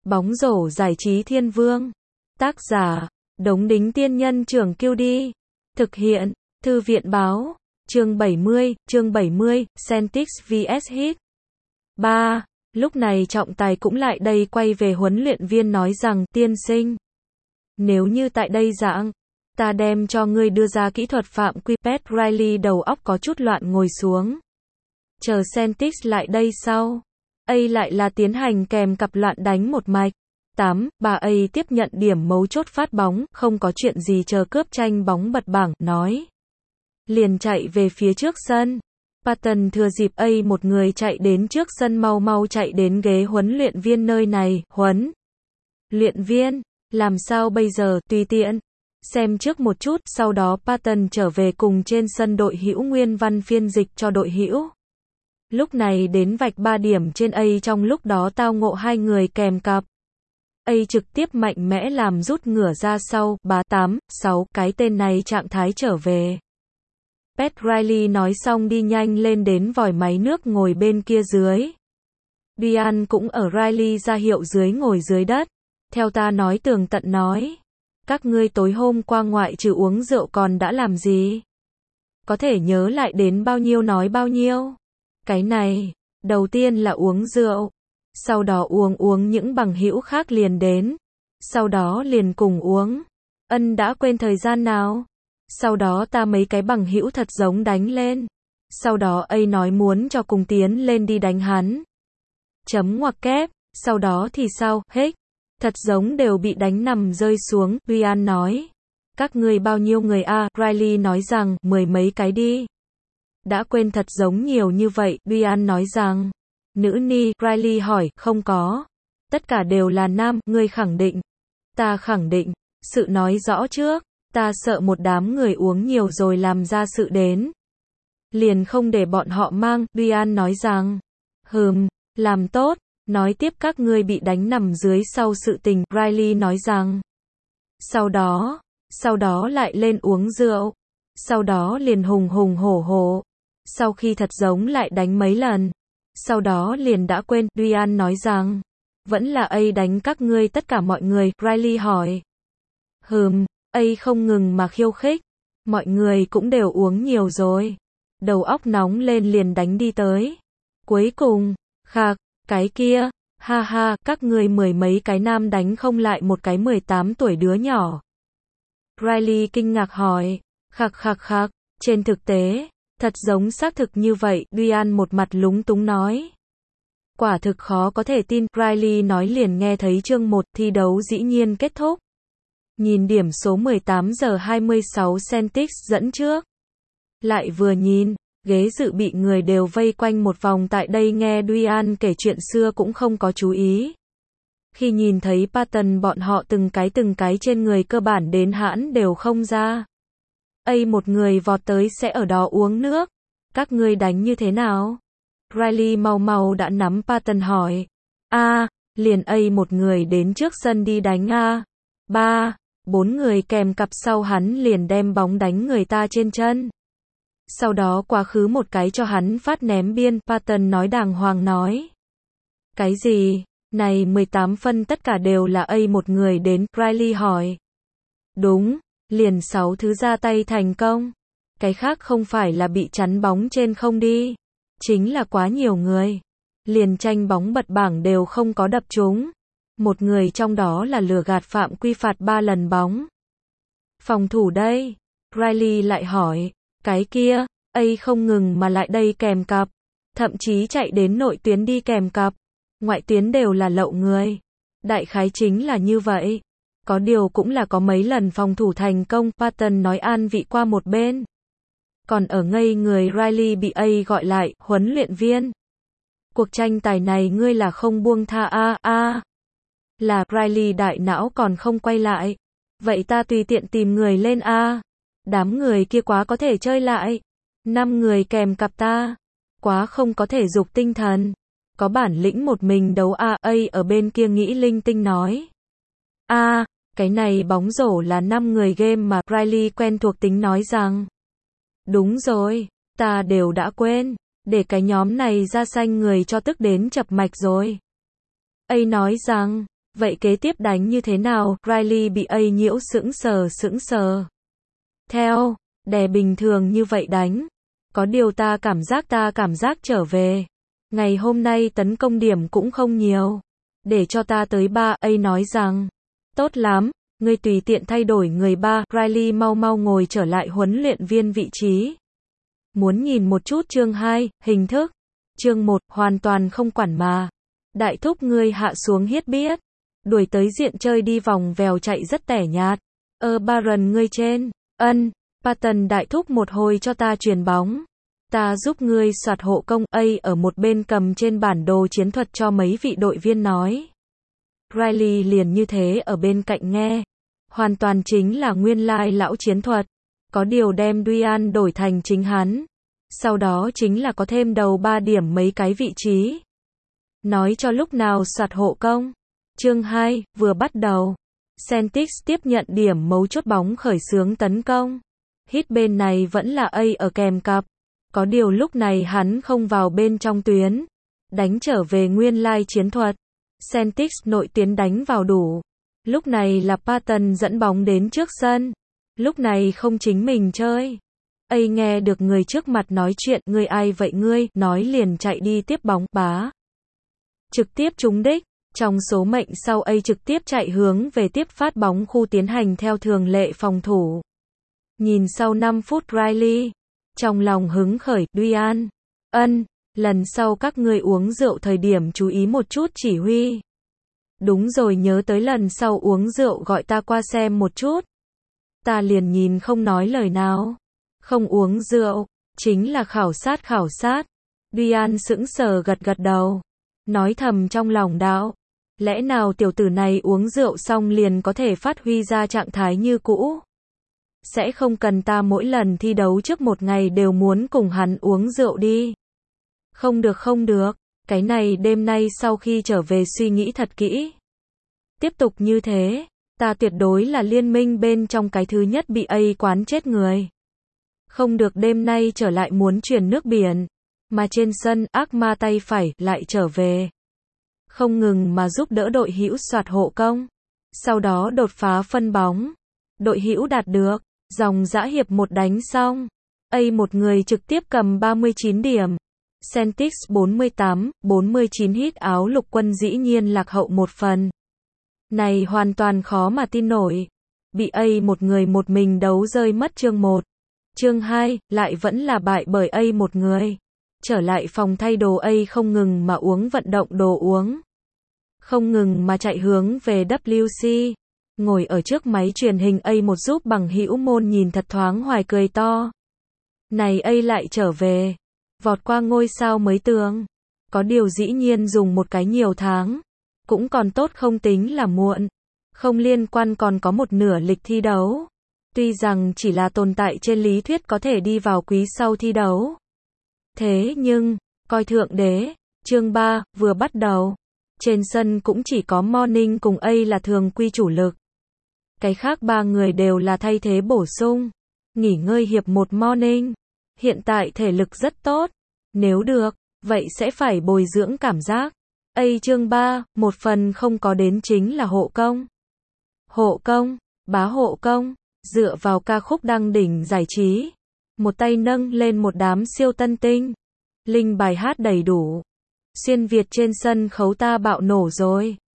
Bóng rổ giải trí thiên vương. Tác giả, Đống Đính Tiên Nhân Trưởng Kiêu Đi. Thực hiện, Thư viện Báo. Chương 70, Celtics vs Heat. 3. Lúc này trọng tài cũng lại đây quay về huấn luyện viên nói rằng, tiên sinh, nếu như tại đây dạng, ta đem cho ngươi đưa ra kỹ thuật phạm quy. Pat Riley đầu óc có chút loạn ngồi xuống. Chờ Celtics lại đây sau. A lại là tiến hành kèm cặp loạn đánh một mạch. 8. Bà A tiếp nhận điểm mấu chốt phát bóng, không có chuyện gì chờ cướp tranh bóng bật bảng, nói. Liền chạy về phía trước sân. Patton thừa dịp A một người chạy đến trước sân mau mau chạy đến ghế huấn luyện viên nơi này, huấn luyện viên, làm sao bây giờ, tùy tiện. Xem trước một chút, sau đó Patton trở về cùng trên sân đội hữu nguyên văn phiên dịch cho đội hữu. Lúc này đến vạch 3 điểm trên A trong lúc đó tao ngộ hai người kèm cặp. A trực tiếp mạnh mẽ làm rút ngửa ra sau, 8-6, cái tên này trạng thái trở về. Pat Riley nói xong đi nhanh lên đến vòi máy nước ngồi bên kia dưới. Dian cũng ở Riley ra hiệu dưới ngồi dưới đất. Theo ta nói tường tận nói. Các ngươi tối hôm qua ngoại trừ uống rượu còn đã làm gì? Có thể nhớ lại đến bao nhiêu nói bao nhiêu. Cái này, đầu tiên là uống rượu. Sau đó uống những bằng hữu khác liền đến. Sau đó liền cùng uống. Ân đã quên thời gian nào? Sau đó ta mấy cái bằng hữu thật giống đánh lên. Sau đó A nói muốn cho cùng tiến lên đi đánh hắn. Chấm ngoặc kép. Sau đó thì sao, hết. Thật giống đều bị đánh nằm rơi xuống, Ryan nói. Các ngươi bao nhiêu người a? Riley nói rằng, 10 mấy cái đi. Đã quên thật giống nhiều như vậy, Ryan nói rằng. Nữ ni, Riley hỏi, không có. Tất cả đều là nam, ngươi khẳng định. Ta khẳng định. Sự nói rõ trước. Ta sợ một đám người uống nhiều rồi làm ra sự đến. Liền không để bọn họ mang, Ryan nói rằng. Làm tốt. Nói tiếp các ngươi bị đánh nằm dưới sau sự tình, Riley nói rằng. Sau đó lại lên uống rượu. Sau đó liền hùng hổ. Sau khi thật giống lại đánh mấy lần. Sau đó liền đã quên, Ryan nói rằng. Vẫn là A đánh các ngươi tất cả mọi người, Riley hỏi. A không ngừng mà khiêu khích. Mọi người cũng đều uống nhiều rồi. Đầu óc nóng lên liền đánh đi tới. Cuối cùng, khạc. Cái kia, ha ha, các ngươi 10 mấy cái nam đánh không lại một cái 18 tuổi đứa nhỏ. Riley kinh ngạc hỏi, khạc, trên thực tế, thật giống xác thực như vậy, Ryan một mặt lúng túng nói. Quả thực khó có thể tin, Riley nói liền nghe thấy chương 1 thi đấu dĩ nhiên kết thúc. Nhìn điểm số 18:26 Celtics dẫn trước. Lại vừa nhìn. Ghế dự bị người đều vây quanh một vòng tại đây nghe Ryan kể chuyện xưa cũng không có chú ý. Khi nhìn thấy Patton bọn họ từng cái trên người cơ bản đến hãn đều không ra. A một người vọt tới sẽ ở đó uống nước. Các ngươi đánh như thế nào? Riley mau đã nắm Patton hỏi. Liền A một người đến trước sân đi đánh a. 3-4 người kèm cặp sau hắn liền đem bóng đánh người ta trên chân. Sau đó quá khứ một cái cho hắn phát ném biên, Patton nói đàng hoàng nói. Cái gì? Này 18 phân tất cả đều là A một người đến, Riley hỏi. Đúng, liền 6 thứ ra tay thành công. Cái khác không phải là bị chắn bóng trên không đi. Chính là quá nhiều người. Liền tranh bóng bật bảng đều không có đập trúng. Một người trong đó là lừa gạt phạm quy phạt 3 lần bóng. Phòng thủ đây. Riley lại hỏi. Cái kia, A không ngừng mà lại đây kèm cặp. Thậm chí chạy đến nội tuyến đi kèm cặp. Ngoại tuyến đều là lậu người. Đại khái chính là như vậy. Có điều cũng là có mấy lần phòng thủ thành công, Patton nói an vị qua một bên. Còn ở ngây người Riley bị A gọi lại, huấn luyện viên. Cuộc tranh tài này ngươi là không buông tha Là Riley đại não còn không quay lại. Vậy ta tùy tiện tìm người lên Đám người kia quá có thể chơi lại. 5 người kèm cặp ta. Quá không có thể dục tinh thần. Có bản lĩnh một mình đấu A ở bên kia nghĩ linh tinh nói. Cái này bóng rổ là 5 người game mà, Riley quen thuộc tính nói rằng. Đúng rồi, ta đều đã quên. Để cái nhóm này ra xanh người cho tức đến chập mạch rồi. A nói rằng, Vậy kế tiếp đánh như thế nào? Riley bị A nhiễu sững sờ. Theo, đè bình thường như vậy đánh. Có điều ta cảm giác trở về. Ngày hôm nay tấn công điểm cũng không nhiều. Để cho ta tới 3, A nói rằng. Tốt lắm, ngươi tùy tiện thay đổi người 3, Riley mau ngồi trở lại huấn luyện viên vị trí. Muốn nhìn một chút chương 2, hình thức. Chương 1, hoàn toàn không quản mà. Đại thúc ngươi hạ xuống hiết biết. Đuổi tới diện chơi đi vòng vèo chạy rất tẻ nhạt. Baron ngươi trên. Ân. Patton đại thúc một hồi cho ta chuyền bóng. Ta giúp ngươi soạt hộ công. A ở một bên cầm trên bản đồ chiến thuật cho mấy vị đội viên nói. Riley liền như thế ở bên cạnh nghe. Hoàn toàn chính là nguyên lai lão chiến thuật. Có điều đem Duyan đổi thành chính hắn. Sau đó chính là có thêm đầu 3 điểm mấy cái vị trí. Nói cho lúc nào soạt hộ công. Chương 2, vừa bắt đầu. Celtics tiếp nhận điểm mấu chốt bóng khởi xướng tấn công. Hit bên này vẫn là A ở kèm cặp. Có điều lúc này hắn không vào bên trong tuyến. Đánh trở về nguyên lai chiến thuật. Celtics nội tuyến đánh vào đủ. Lúc này là Patton dẫn bóng đến trước sân. Lúc này không chính mình chơi. A nghe được người trước mặt nói chuyện, ngươi ai vậy ngươi, nói liền chạy đi tiếp bóng, bá. Trực tiếp trúng đích. Trong số mệnh sau A trực tiếp chạy hướng về tiếp phát bóng khu tiến hành theo thường lệ phòng thủ. Nhìn sau 5 phút Riley. Trong lòng hứng khởi, Duyan. Ân, lần sau các ngươi uống rượu thời điểm chú ý một chút chỉ huy. Đúng rồi, nhớ tới lần sau uống rượu gọi ta qua xem một chút. Ta liền nhìn không nói lời nào. Không uống rượu, chính là khảo sát. Duyan sững sờ gật đầu. Nói thầm trong lòng đạo. Lẽ nào tiểu tử này uống rượu xong liền có thể phát huy ra trạng thái như cũ? Sẽ không cần ta mỗi lần thi đấu trước một ngày đều muốn cùng hắn uống rượu đi. Không được, cái này đêm nay sau khi trở về suy nghĩ thật kỹ. Tiếp tục như thế, ta tuyệt đối là liên minh bên trong cái thứ nhất bị A quán chết người. Không được, đêm nay trở lại muốn chuyển nước biển. Mà trên sân, ác ma tay phải lại trở về. Không ngừng mà giúp đỡ đội hữu soạt hộ công. Sau đó đột phá phân bóng. Đội hữu đạt được. Dòng dã hiệp 1 đánh xong. A một người trực tiếp cầm 39 điểm. Celtics 48-49 hit áo lục quân dĩ nhiên lạc hậu một phần. Này hoàn toàn khó mà tin nổi. Bị A một người một mình đấu rơi mất chương 1. Chương 2, lại vẫn là bại bởi A một người. Trở lại phòng thay đồ, A không ngừng mà uống vận động đồ uống. Không ngừng mà chạy hướng về WC. Ngồi ở trước máy truyền hình, A một giúp bằng hữu môn nhìn thật thoáng hoài cười to. Này A lại trở về. Vọt qua ngôi sao mới tường. Có điều dĩ nhiên dùng một cái nhiều tháng. Cũng còn tốt, không tính là muộn. Không liên quan, còn có một nửa lịch thi đấu. Tuy rằng chỉ là tồn tại trên lý thuyết có thể đi vào quý sau thi đấu. Thế nhưng, coi thượng đế. Chương 3, vừa bắt đầu. Trên sân cũng chỉ có Morning cùng A là thường quy chủ lực. Cái khác 3 người đều là thay thế bổ sung. Nghỉ ngơi hiệp 1 Morning. Hiện tại thể lực rất tốt. Nếu được, vậy sẽ phải bồi dưỡng cảm giác. A chương 3, một phần không có đến chính là hộ công. Hộ công, bá hộ công, dựa vào ca khúc đăng đỉnh giải trí. Một tay nâng lên một đám siêu tân tinh. Linh bài hát đầy đủ. Xuyên Việt trên sân khấu ta bạo nổ rồi.